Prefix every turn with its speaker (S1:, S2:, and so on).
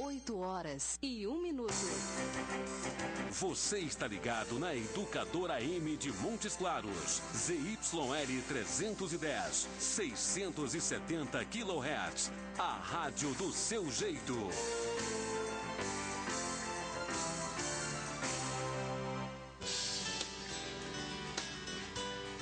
S1: 8h01.
S2: Você está ligado na Educadora M de Montes Claros, ZYL 310, 670 kHz, a rádio do seu jeito.